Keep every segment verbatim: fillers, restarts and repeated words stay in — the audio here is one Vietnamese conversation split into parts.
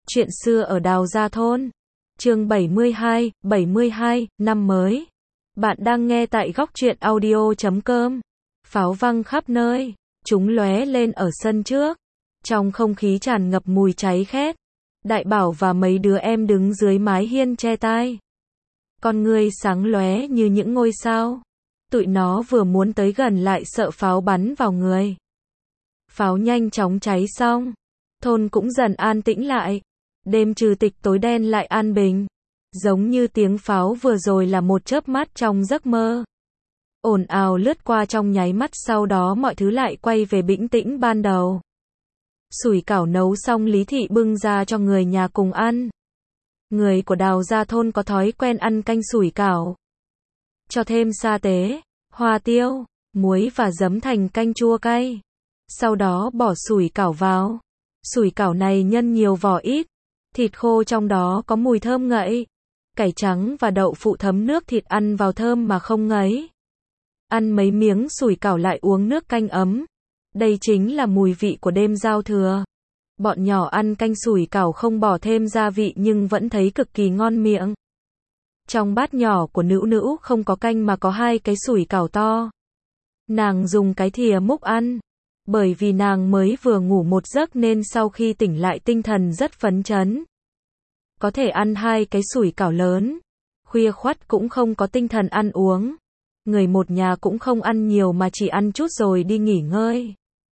Chuyện xưa ở Đào Gia Thôn. Chương bảy mươi hai, bảy mươi hai, năm mới. Bạn đang nghe tại góc truyện audio chấm com. Pháo văng khắp nơi, chúng lóe lên ở sân trước. Trong không khí tràn ngập mùi cháy khét. Đại Bảo và mấy đứa em đứng dưới mái hiên che tai. Con ngươi sáng lóe như những ngôi sao. Tụi nó vừa muốn tới gần lại sợ pháo bắn vào người. Pháo nhanh chóng cháy xong. Thôn cũng dần an tĩnh lại. Đêm trừ tịch tối đen lại an bình. Giống như tiếng pháo vừa rồi là một chớp mắt trong giấc mơ. Ồn ào lướt qua trong nháy mắt, sau đó mọi thứ lại quay về bĩnh tĩnh ban đầu. Sủi cảo nấu xong, Lý Thị bưng ra cho người nhà cùng ăn. Người của Đào Gia Thôn có thói quen ăn canh sủi cảo. Cho thêm sa tế, hoa tiêu, muối và giấm thành canh chua cay. Sau đó bỏ sủi cảo vào. Sủi cảo này nhân nhiều vỏ ít. Thịt khô trong đó có mùi thơm ngậy. Cải trắng và đậu phụ thấm nước thịt ăn vào thơm mà không ngấy. Ăn mấy miếng sủi cảo lại uống nước canh ấm. Đây chính là mùi vị của đêm giao thừa. Bọn nhỏ ăn canh sủi cảo không bỏ thêm gia vị nhưng vẫn thấy cực kỳ ngon miệng. Trong bát nhỏ của Nữu Nữu không có canh mà có hai cái sủi cảo to. Nàng dùng cái thìa múc ăn. Bởi vì nàng mới vừa ngủ một giấc nên sau khi tỉnh lại tinh thần rất phấn chấn. Có thể ăn hai cái sủi cảo lớn. Khuya khoắt cũng không có tinh thần ăn uống. Người một nhà cũng không ăn nhiều mà chỉ ăn chút rồi đi nghỉ ngơi.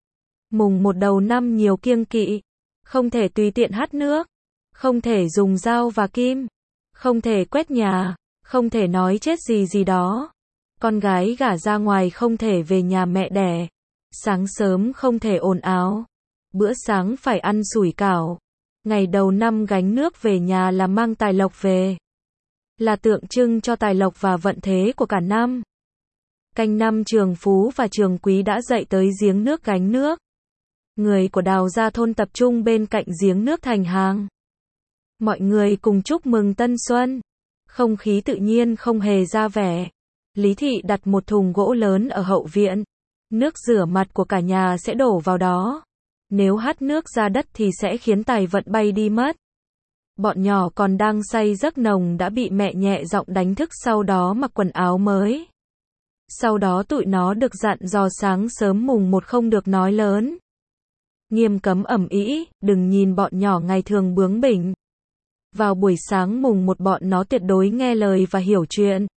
Mùng một đầu năm nhiều kiêng kỵ. Không thể tùy tiện hắt nước. Không thể dùng dao và kim. Không thể quét nhà. Không thể nói chết gì gì đó. Con gái gả ra ngoài không thể về nhà mẹ đẻ. Sáng sớm không thể ồn ào. Bữa sáng phải ăn sủi cảo. Ngày đầu năm gánh nước về nhà là mang tài lộc về. Là tượng trưng cho tài lộc và vận thế của cả năm. Canh năm Trường Phú và Trường Quý đã dậy tới giếng nước gánh nước. Người của Đào Gia Thôn tập trung bên cạnh giếng nước thành hàng. Mọi người cùng chúc mừng tân xuân. Không khí tự nhiên không hề ra vẻ. Lý Thị đặt một thùng gỗ lớn ở hậu viện. Nước rửa mặt của cả nhà sẽ đổ vào đó. Nếu hắt nước ra đất thì sẽ khiến tài vận bay đi mất. Bọn nhỏ còn đang say giấc nồng đã bị mẹ nhẹ giọng đánh thức, sau đó mặc quần áo mới. Sau đó tụi nó được dặn dò sáng sớm mùng một không được nói lớn. Nghiêm cấm ầm ĩ, đừng nhìn bọn nhỏ ngày thường bướng bỉnh. Vào buổi sáng mùng một bọn nó tuyệt đối nghe lời và hiểu chuyện.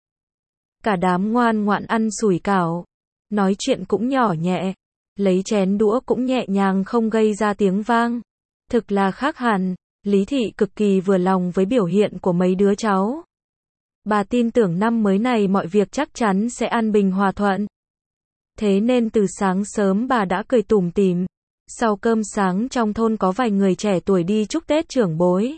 Cả đám ngoan ngoãn ăn sủi cảo. Nói chuyện cũng nhỏ nhẹ. Lấy chén đũa cũng nhẹ nhàng không gây ra tiếng vang. Thực là khác hẳn. Lý Thị cực kỳ vừa lòng với biểu hiện của mấy đứa cháu. Bà tin tưởng năm mới này mọi việc chắc chắn sẽ an bình hòa thuận. Thế nên từ sáng sớm bà đã cười tủm tỉm. Sau cơm sáng trong thôn có vài người trẻ tuổi đi chúc Tết trưởng bối.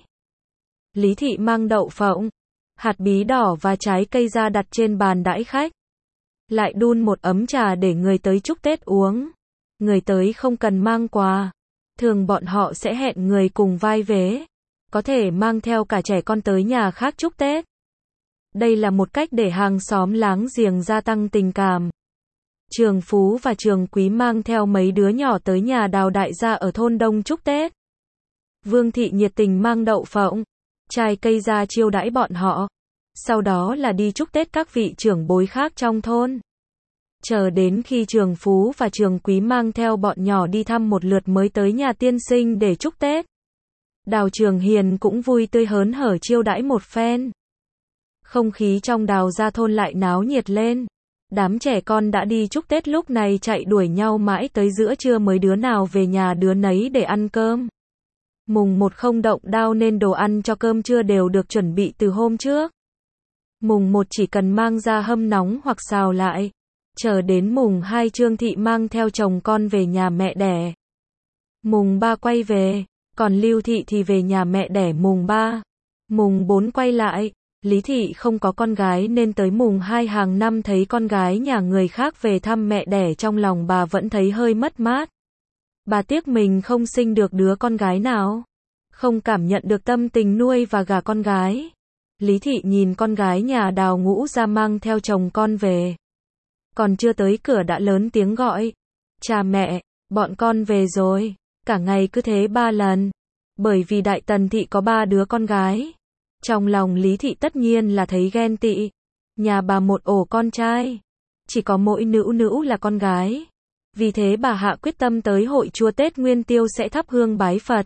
Lý Thị mang đậu phộng, hạt bí đỏ và trái cây ra đặt trên bàn đãi khách. Lại đun một ấm trà để người tới chúc Tết uống. Người tới không cần mang quà. Thường bọn họ sẽ hẹn người cùng vai vế. Có thể mang theo cả trẻ con tới nhà khác chúc Tết. Đây là một cách để hàng xóm láng giềng gia tăng tình cảm. Trường Phú và Trường Quý mang theo mấy đứa nhỏ tới nhà Đào đại gia ở thôn Đông chúc Tết. Vương Thị nhiệt tình mang đậu phộng, trái cây ra chiêu đãi bọn họ. Sau đó là đi chúc Tết các vị trưởng bối khác trong thôn. Chờ đến khi Trường Phú và Trường Quý mang theo bọn nhỏ đi thăm một lượt mới tới nhà tiên sinh để chúc Tết. Đào Trường Hiền cũng vui tươi hớn hở chiêu đãi một phen. Không khí trong Đào Gia Thôn lại náo nhiệt lên. Đám trẻ con đã đi chúc Tết lúc này chạy đuổi nhau mãi tới giữa trưa mới đứa nào về nhà đứa nấy để ăn cơm. Mùng một không động đao nên đồ ăn cho cơm trưa đều được chuẩn bị từ hôm trước. Mùng một chỉ cần mang ra hâm nóng hoặc xào lại. Chờ đến mùng hai Trương Thị mang theo chồng con về nhà mẹ đẻ. Mùng ba quay về, còn Lưu Thị thì về nhà mẹ đẻ mùng ba. Mùng bốn quay lại. Lý Thị không có con gái nên tới mùng hai hàng năm thấy con gái nhà người khác về thăm mẹ đẻ, trong lòng bà vẫn thấy hơi mất mát. Bà tiếc mình không sinh được đứa con gái nào. Không cảm nhận được tâm tình nuôi và gả con gái. Lý Thị nhìn con gái nhà Đào Ngũ ra mang theo chồng con về. Còn chưa tới cửa đã lớn tiếng gọi. Cha mẹ, bọn con về rồi. Cả ngày cứ thế ba lần. Bởi vì Đại Tần thị có ba đứa con gái. Trong lòng Lý thị tất nhiên là thấy ghen tị. Nhà bà một ổ con trai. Chỉ có mỗi Nữu Nữu là con gái. Vì thế bà hạ quyết tâm tới hội chùa Tết Nguyên Tiêu sẽ thắp hương bái Phật.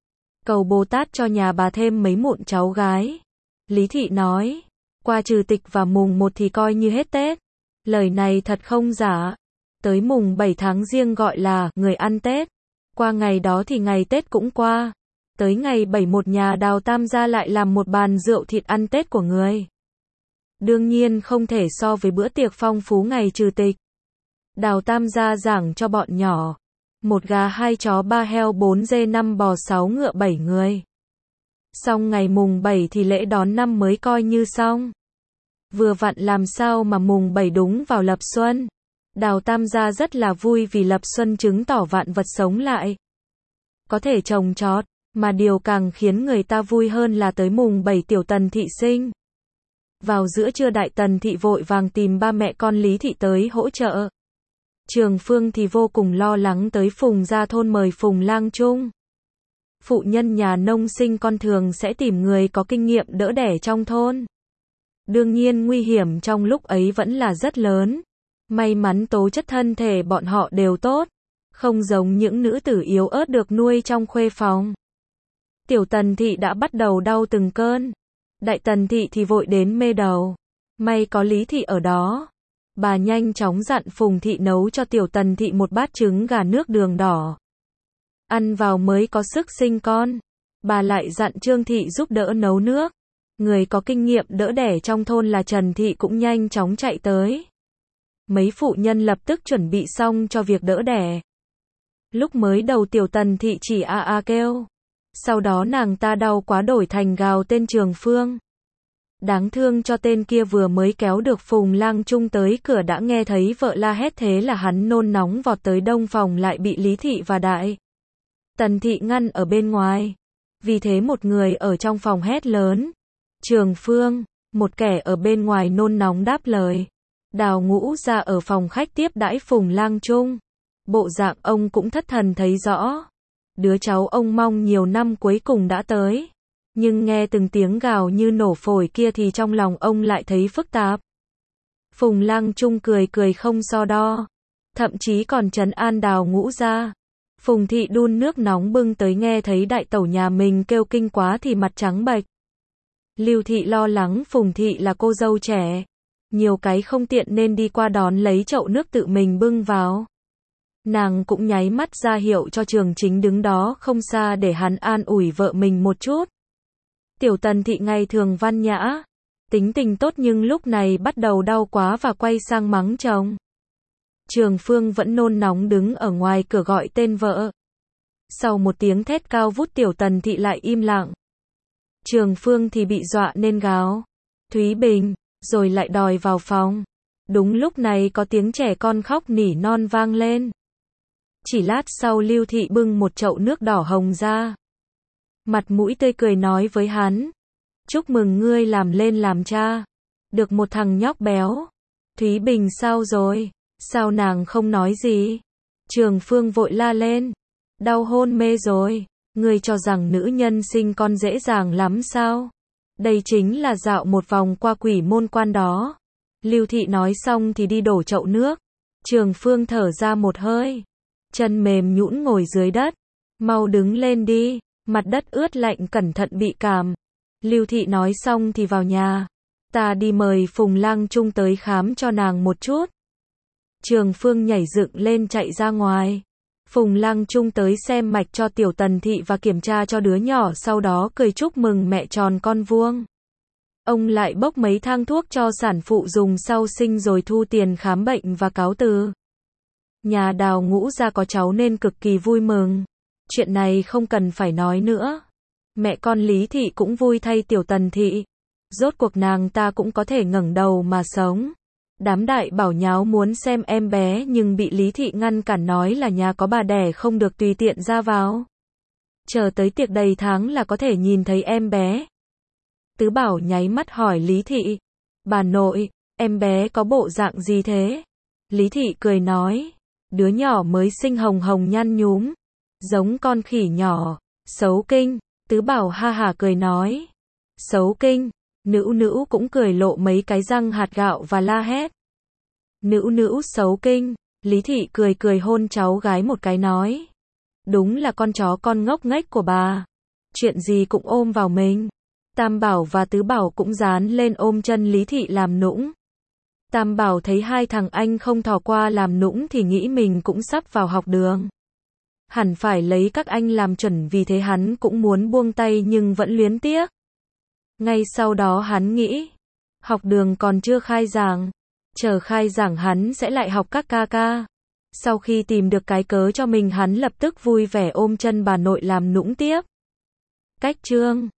Cầu Bồ Tát cho nhà bà thêm mấy mụn cháu gái. Lý thị nói, qua trừ tịch và mùng một thì coi như hết Tết. Lời này thật không giả. Tới mùng bảy tháng Giêng gọi là người ăn Tết. Qua ngày đó thì ngày Tết cũng qua. Tới ngày bảy một nhà Đào Tam gia lại làm một bàn rượu thịt ăn Tết của người. Đương nhiên không thể so với bữa tiệc phong phú ngày trừ tịch. Đào Tam gia giảng cho bọn nhỏ. Một gà hai chó ba heo bốn dê năm bò sáu ngựa bảy người. Xong ngày mùng bảy thì lễ đón năm mới coi như xong. Vừa vặn làm sao mà mùng bảy đúng vào lập xuân. Đào Tam gia rất là vui vì lập xuân chứng tỏ vạn vật sống lại. Có thể trồng trọt, mà điều càng khiến người ta vui hơn là tới mùng bảy Tiểu Tần thị sinh. Vào giữa trưa Đại Tần thị vội vàng tìm ba mẹ con Lý thị tới hỗ trợ. Trường Phương thì vô cùng lo lắng tới Phùng gia thôn mời Phùng lang trung. Phụ nhân nhà nông sinh con thường sẽ tìm người có kinh nghiệm đỡ đẻ trong thôn. Đương nhiên nguy hiểm trong lúc ấy vẫn là rất lớn. May mắn tố chất thân thể bọn họ đều tốt. Không giống những nữ tử yếu ớt được nuôi trong khuê phòng. Tiểu Tần thị đã bắt đầu đau từng cơn. Đại Tần thị thì vội đến mê đầu. May có Lý thị ở đó. Bà nhanh chóng dặn Phùng thị nấu cho Tiểu Tần thị một bát trứng gà nước đường đỏ. Ăn vào mới có sức sinh con. Bà lại dặn Trương thị giúp đỡ nấu nước. Người có kinh nghiệm đỡ đẻ trong thôn là Trần thị cũng nhanh chóng chạy tới. Mấy phụ nhân lập tức chuẩn bị xong cho việc đỡ đẻ. Lúc mới đầu Tiểu Tần thị chỉ a a kêu. Sau đó nàng ta đau quá đổi thành gào tên Trường Phương. Đáng thương cho tên kia vừa mới kéo được Phùng lang trung tới cửa đã nghe thấy vợ la hét, thế là hắn nôn nóng vọt tới đông phòng lại bị Lý thị và Đại Tần thị ngăn ở bên ngoài. Vì thế một người ở trong phòng hét lớn. Trường Phương, một kẻ ở bên ngoài nôn nóng đáp lời. Đào Ngũ ra ở phòng khách tiếp đãi Phùng lang trung. Bộ dạng ông cũng thất thần thấy rõ. Đứa cháu ông mong nhiều năm cuối cùng đã tới. Nhưng nghe từng tiếng gào như nổ phổi kia thì trong lòng ông lại thấy phức tạp. Phùng lang trung cười cười không so đo. Thậm chí còn trấn an Đào Ngũ ra. Phùng thị đun nước nóng bưng tới nghe thấy đại tẩu nhà mình kêu kinh quá thì mặt trắng bệch. Lưu thị lo lắng Phùng thị là cô dâu trẻ. Nhiều cái không tiện nên đi qua đón lấy chậu nước tự mình bưng vào. Nàng cũng nháy mắt ra hiệu cho Trường Chính đứng đó không xa để hắn an ủi vợ mình một chút. Tiểu Tần thị ngày thường văn nhã, tính tình tốt nhưng lúc này bắt đầu đau quá và quay sang mắng chồng. Trường Phương vẫn nôn nóng đứng ở ngoài cửa gọi tên vợ. Sau một tiếng thét cao vút Tiểu Tần thị lại im lặng. Trường Phương thì bị dọa nên gào. Thúy Bình, rồi lại đòi vào phòng. Đúng lúc này có tiếng trẻ con khóc nỉ non vang lên. Chỉ lát sau Lưu thị bưng một chậu nước đỏ hồng ra. Mặt mũi tươi cười nói với hắn. Chúc mừng ngươi làm lên làm cha. Được một thằng nhóc béo. Thúy Bình sao rồi? Sao nàng không nói gì? Trường Phương vội la lên. Đau hôn mê rồi. Ngươi cho rằng nữ nhân sinh con dễ dàng lắm sao? Đây chính là dạo một vòng qua quỷ môn quan đó. Lưu thị nói xong thì đi đổ chậu nước. Trường Phương thở ra một hơi. Chân mềm nhũn ngồi dưới đất. Mau đứng lên đi. Mặt đất ướt lạnh cẩn thận bị cảm. Lưu thị nói xong thì vào nhà. Ta đi mời Phùng lang trung tới khám cho nàng một chút. Trường Phương nhảy dựng lên chạy ra ngoài. Phùng lang trung tới xem mạch cho Tiểu Tần thị và kiểm tra cho đứa nhỏ, sau đó cười chúc mừng mẹ tròn con vuông. Ông lại bốc mấy thang thuốc cho sản phụ dùng sau sinh rồi thu tiền khám bệnh và cáo từ. Nhà Đào Ngũ ra có cháu nên cực kỳ vui mừng. Chuyện này không cần phải nói nữa. Mẹ con Lý thị cũng vui thay Tiểu Tần thị. Rốt cuộc nàng ta cũng có thể ngẩng đầu mà sống. Đám đại bảo nháo muốn xem em bé nhưng bị Lý thị ngăn cản nói là nhà có bà đẻ không được tùy tiện ra vào. Chờ tới tiệc đầy tháng là có thể nhìn thấy em bé. Tứ Bảo nháy mắt hỏi Lý thị. Bà nội, em bé có bộ dạng gì thế? Lý thị cười nói. Đứa nhỏ mới sinh hồng hồng nhăn nhúm. Giống con khỉ nhỏ. Xấu kinh, Tứ Bảo ha hả cười nói. Xấu kinh, Nữu Nữu cũng cười lộ mấy cái răng hạt gạo và la hét. Nữu Nữu xấu kinh, Lý Thị cười cười hôn cháu gái một cái nói. Đúng là con chó con ngốc nghếch của bà. Chuyện gì cũng ôm vào mình. Tam Bảo và Tứ Bảo cũng dán lên ôm chân Lý Thị làm nũng. Tam Bảo thấy hai thằng anh không thò qua làm nũng thì nghĩ mình cũng sắp vào học đường. Hẳn phải lấy các anh làm chuẩn, vì thế hắn cũng muốn buông tay nhưng vẫn luyến tiếc. Ngay sau đó hắn nghĩ, học đường còn chưa khai giảng, chờ khai giảng hắn sẽ lại học các ca ca. Sau khi tìm được cái cớ cho mình, hắn lập tức vui vẻ ôm chân bà nội làm nũng tiếp. Cách chương